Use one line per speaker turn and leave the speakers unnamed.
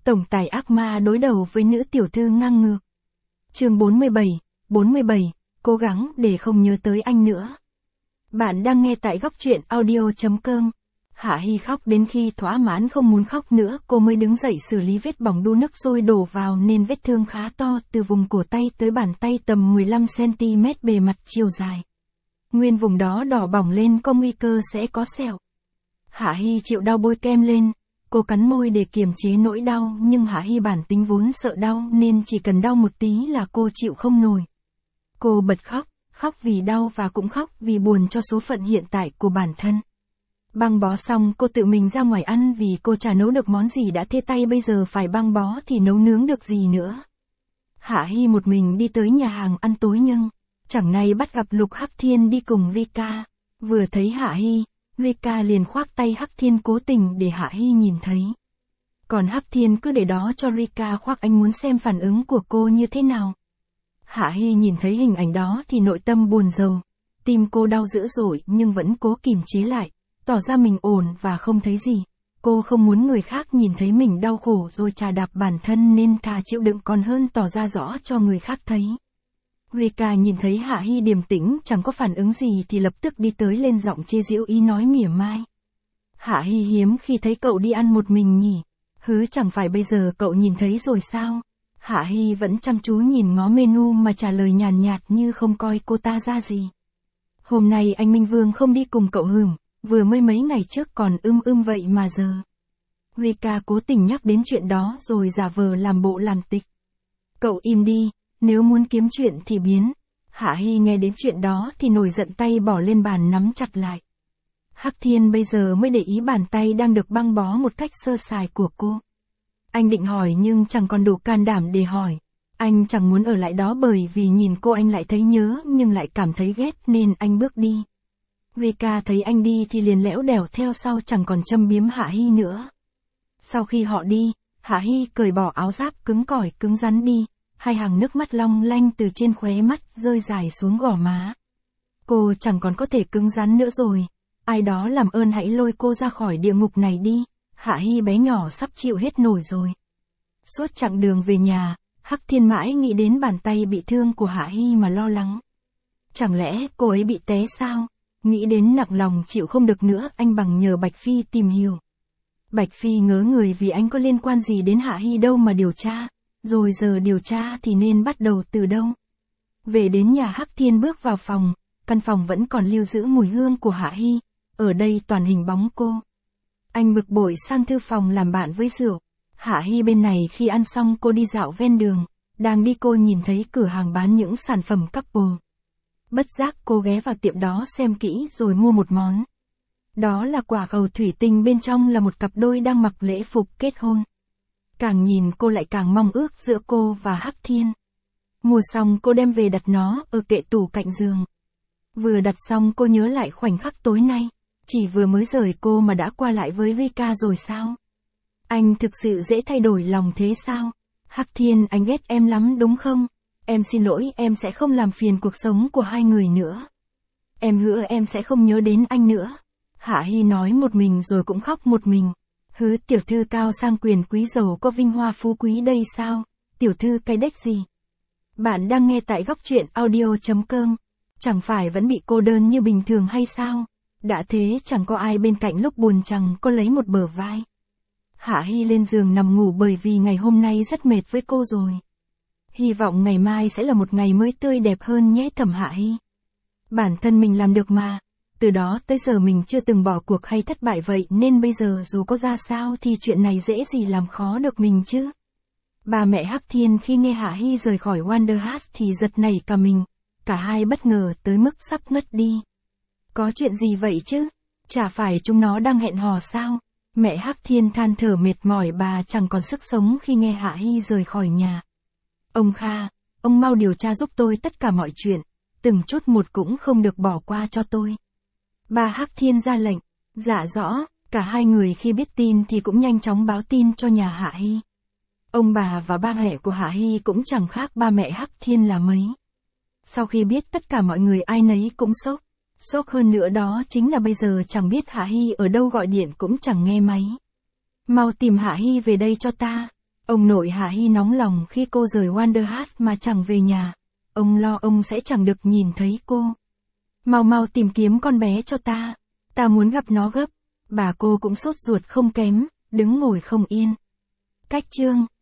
Tổng tài ác ma đối đầu với nữ tiểu thư ngang ngược. Chương 47, cố gắng để không nhớ tới anh nữa. Bạn đang nghe tại góc truyện audio.com. Hạ Hi khóc đến khi thỏa mãn không muốn khóc nữa, cô mới đứng dậy xử lý vết bỏng đun nước sôi đổ vào nên vết thương khá to, từ vùng cổ tay tới bàn tay tầm 15cm bề mặt chiều dài. Nguyên vùng đó đỏ bỏng lên, có nguy cơ sẽ có sẹo. Hạ Hi chịu đau bôi kem lên, cô cắn môi để kiềm chế nỗi đau, nhưng Hạ Hi bản tính vốn sợ đau nên chỉ cần đau một tí là cô chịu không nổi. Cô bật khóc, khóc vì đau và cũng khóc vì buồn cho số phận hiện tại của bản thân. Băng bó xong cô tự mình ra ngoài ăn vì cô chả nấu được món gì đã thê tay, bây giờ phải băng bó thì nấu nướng được gì nữa. Hạ Hi một mình đi tới nhà hàng ăn tối nhưng chẳng may bắt gặp Lục Hắc Thiên đi cùng Rika. Vừa thấy Hạ Hi, Rika liền khoác tay Hắc Thiên cố tình để Hạ Hi nhìn thấy. Còn Hắc Thiên cứ để đó cho Rika khoác, anh muốn xem phản ứng của cô như thế nào. Hạ Hi nhìn thấy hình ảnh đó thì nội tâm buồn rầu. Tim cô đau dữ dội nhưng vẫn cố kìm chế lại, tỏ ra mình ổn và không thấy gì. Cô không muốn người khác nhìn thấy mình đau khổ rồi chà đạp bản thân nên thà chịu đựng còn hơn tỏ ra rõ cho người khác thấy. Rika nhìn thấy Hạ Hi điềm tĩnh chẳng có phản ứng gì thì lập tức đi tới lên giọng chê giễu, ý nói mỉa mai. Hạ Hi hiếm khi thấy cậu đi ăn một mình nhỉ? Hứ, chẳng phải bây giờ cậu nhìn thấy rồi sao? Hạ Hi vẫn chăm chú nhìn ngó menu mà trả lời nhàn nhạt như không coi cô ta ra gì. Hôm nay anh Minh Vương không đi cùng cậu hửm, vừa mới mấy ngày trước còn vậy mà giờ. Rika cố tình nhắc đến chuyện đó rồi giả vờ làm bộ làm tịch. Cậu im đi, nếu muốn kiếm chuyện thì biến. Hạ Hi nghe đến chuyện đó thì nổi giận, tay bỏ lên bàn nắm chặt lại. Hắc Thiên bây giờ mới để ý bàn tay đang được băng bó một cách sơ sài của cô. Anh định hỏi nhưng chẳng còn đủ can đảm để hỏi. Anh chẳng muốn ở lại đó bởi vì nhìn cô anh lại thấy nhớ nhưng lại cảm thấy ghét nên anh bước đi. Rika thấy anh đi thì liền lẽo đẻo theo sau, chẳng còn châm biếm Hạ Hi nữa. Sau khi họ đi, Hạ Hi cởi bỏ áo giáp cứng cỏi cứng rắn đi, hai hàng nước mắt long lanh từ trên khóe mắt rơi dài xuống gò má. Cô chẳng còn có thể cứng rắn nữa rồi. Ai đó làm ơn hãy lôi cô ra khỏi địa ngục này đi. Hạ Hi bé nhỏ sắp chịu hết nổi rồi. Suốt chặng đường về nhà, Hắc Thiên mãi nghĩ đến bàn tay bị thương của Hạ Hi mà lo lắng. Chẳng lẽ cô ấy bị té sao? Nghĩ đến nặng lòng chịu không được nữa, anh bằng nhờ Bạch Phi tìm hiểu. Bạch Phi ngớ người vì anh có liên quan gì đến Hạ Hi đâu mà điều tra. Rồi giờ điều tra thì nên bắt đầu từ đâu? Về đến nhà, Hắc Thiên bước vào phòng, căn phòng vẫn còn lưu giữ mùi hương của Hạ Hi, ở đây toàn hình bóng cô. Anh bực bội sang thư phòng làm bạn với rượu. Hạ Hi bên này khi ăn xong cô đi dạo ven đường, đang đi cô nhìn thấy cửa hàng bán những sản phẩm couple. Bất giác cô ghé vào tiệm đó xem kỹ rồi mua một món. Đó là quả cầu thủy tinh, bên trong là một cặp đôi đang mặc lễ phục kết hôn. Càng nhìn cô lại càng mong ước giữa cô và Hắc Thiên. Mua xong cô đem về đặt nó ở kệ tủ cạnh giường. Vừa đặt xong cô nhớ lại khoảnh khắc tối nay. Chỉ vừa mới rời cô mà đã qua lại với Rika rồi sao? Anh thực sự dễ thay đổi lòng thế sao? Hắc Thiên, anh ghét em lắm đúng không? Em xin lỗi, em sẽ không làm phiền cuộc sống của hai người nữa. Em hứa em sẽ không nhớ đến anh nữa. Hạ Hi nói một mình rồi cũng khóc một mình. Hứ, tiểu thư cao sang quyền quý giàu có vinh hoa phú quý đây sao? Tiểu thư cái đếch gì? Bạn đang nghe tại góc truyện audio.com. Chẳng phải vẫn bị cô đơn như bình thường hay sao? Đã thế chẳng có ai bên cạnh lúc buồn, chẳng có lấy một bờ vai. Hạ Hi lên giường nằm ngủ bởi vì ngày hôm nay rất mệt với cô rồi. Hy vọng ngày mai sẽ là một ngày mới tươi đẹp hơn nhé thầm Hạ Hi. Bản thân mình làm được mà. Từ đó tới giờ mình chưa từng bỏ cuộc hay thất bại vậy nên bây giờ dù có ra sao thì chuyện này dễ gì làm khó được mình chứ. Ba mẹ Hắc Thiên khi nghe Hạ Hi rời khỏi Wanderlust thì giật nảy cả mình. Cả hai bất ngờ tới mức sắp ngất đi. Có chuyện gì vậy chứ? Chả phải chúng nó đang hẹn hò sao? Mẹ Hắc Thiên than thở mệt mỏi, bà chẳng còn sức sống khi nghe Hạ Hi rời khỏi nhà. Ông Kha, ông mau điều tra giúp tôi tất cả mọi chuyện, từng chút một cũng không được bỏ qua cho tôi. Bà Hắc Thiên ra lệnh. Dạ rõ. Cả hai người khi biết tin thì cũng nhanh chóng báo tin cho nhà Hạ Hi. Ông bà và ba mẹ của Hạ Hi cũng chẳng khác ba mẹ Hắc Thiên là mấy. Sau khi biết tất cả mọi người ai nấy cũng sốc. Sốc hơn nữa đó chính là bây giờ chẳng biết Hạ Hi ở đâu, gọi điện cũng chẳng nghe máy. Mau tìm Hạ Hi về đây cho ta. Ông nội Hạ Hy nóng lòng khi cô rời Wanderhast mà chẳng về nhà. Ông lo ông sẽ chẳng được nhìn thấy cô. Mau mau tìm kiếm con bé cho ta. Ta muốn gặp nó gấp. Bà cô cũng sốt ruột không kém, đứng ngồi không yên. Cách chương